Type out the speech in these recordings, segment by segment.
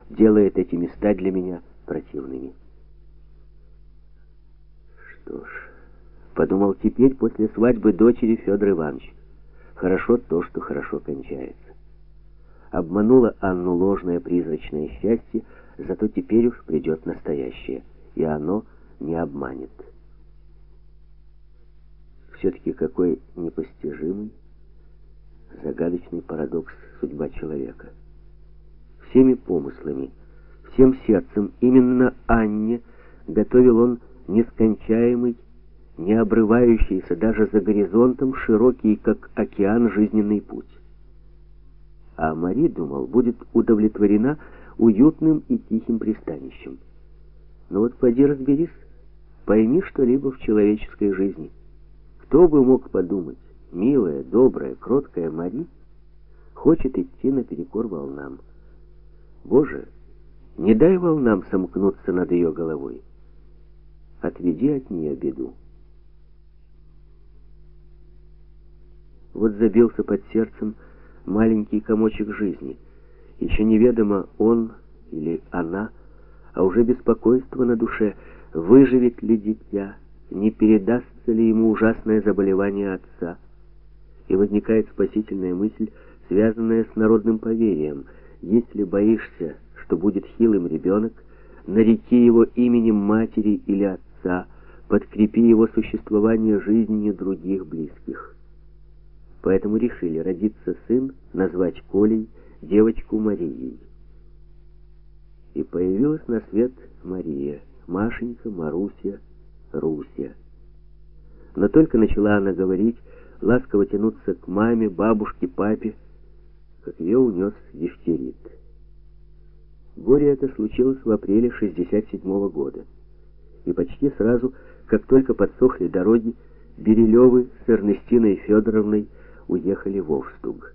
делает эти места для меня противными. Что ж, подумал теперь после свадьбы дочери Федор Иванович, хорошо то, что хорошо кончается. Обманула Анну ложное призрачное счастье, зато теперь уж придет настоящее, и оно не обманет. Все-таки какой непостижимый, загадочный парадокс судьба человека. Всеми помыслами, всем сердцем именно Анне готовил он нескончаемый, не обрывающийся даже за горизонтом, широкий, как океан, жизненный путь. А Мари, думал, будет удовлетворена уютным и тихим пристанищем. Но вот поди разберись, пойми что-либо в человеческой жизни. Кто бы мог подумать, милая, добрая, кроткая Мари хочет идти наперекор волнам. Боже, не дай волнам сомкнуться над ее головой. Отведи от нее беду. Вот забился под сердцем маленький комочек жизни. Еще неведомо, он или она, а уже беспокойство на душе, выживет ли дитя, не передастся ли ему ужасное заболевание отца. И возникает спасительная мысль, связанная с народным поверьем: если боишься, что будет хилым ребенок, нареки его именем матери или отца, подкрепи его существование жизнью других близких. Поэтому решили: родится сын, назвать Колей, девочку Марией. И появилась на свет Мария, Машенька, Маруся, Руся. Но только начала она говорить, ласково тянуться к маме, бабушке, папе, как ее унес дифтерит. Горе это случилось в апреле 1967 года. И почти сразу, как только подсохли дороги, Берилевы с Эрнестиной Федоровной уехали в Овстуг.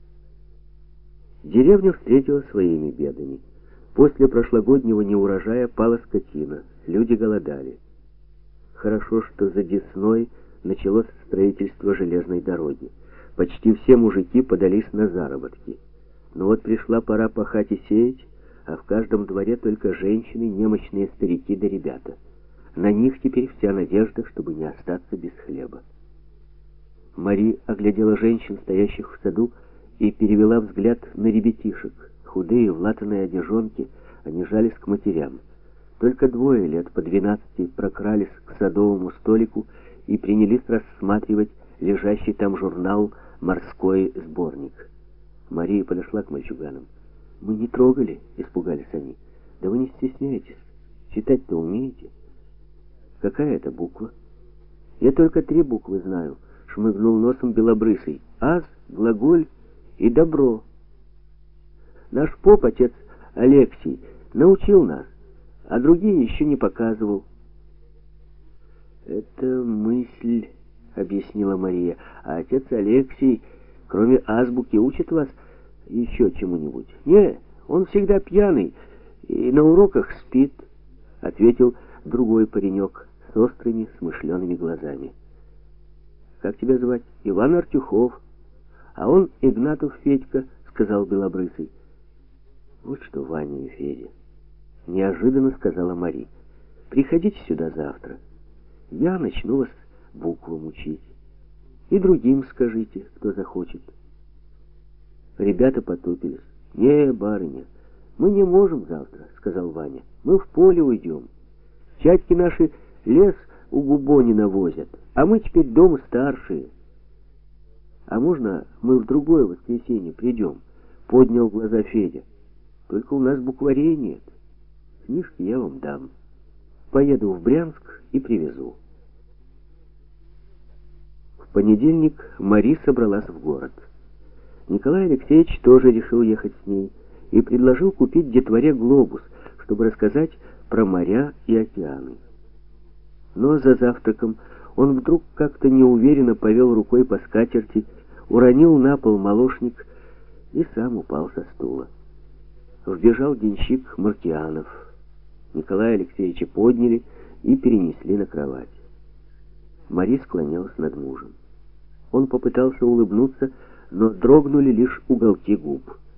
Деревня встретила своими бедами. После прошлогоднего неурожая пала скотина, люди голодали. Хорошо, что за Десной началось строительство железной дороги. Почти все мужики подались на заработки. Но вот пришла пора пахать и сеять, а в каждом дворе только женщины, немощные старики да ребята. На них теперь вся надежда, чтобы не остаться без хлеба. Мари оглядела женщин, стоящих в саду, и перевела взгляд на ребятишек. Худые, в латаной одежонке, они жались к матерям. Только двое лет по 12 прокрались к садовому столику и принялись рассматривать лежащий там журнал «Морской сборник». Мария подошла к мальчуганам. «Мы не трогали», — испугались они. «Да вы не стесняйтесь. Читать-то умеете?» «Какая это буква?» «Я только 3 буквы знаю», — шмыгнул носом белобрысый. «Аз, глаголь и добро. Наш поп, отец Алексий, научил нас, а другие еще не показывал». «Это мысль», — объяснила Мария. «А отец Алексий, кроме азбуки, учит вас еще чему-нибудь?» «Не, он всегда пьяный и на уроках спит», — ответил другой паренек с острыми смышленными глазами. «Как тебя звать?» «Иван Артюхов». «А он Игнатов Федька», — сказал белобрысый. «Вот что, Ваня и Федя», — неожиданно сказала Мари. «Приходите сюда завтра. Я начну вас буквам учить. И другим скажите, кто захочет». Ребята потупились. «Не, барыня, мы не можем завтра», — сказал Ваня. «Мы в поле уйдем. Чатьки наши лес у Губонина возят, а мы теперь дома старшие». «А можно мы в другое воскресенье придем?» — поднял глаза Федя. «Только у нас букварей нет. Книжки я вам дам. Поеду в Брянск и привезу». В понедельник Мари собралась в город. Николай Алексеевич тоже решил ехать с ней и предложил купить детворе глобус, чтобы рассказать про моря и океаны. Но за завтраком он вдруг как-то неуверенно повел рукой по скатерти, уронил на пол молочник и сам упал со стула. Вбежал денщик Маркианов. Николая Алексеевича подняли и перенесли на кровать. Мари склонялась над мужем. Он попытался улыбнуться, но дрогнули лишь уголки губ.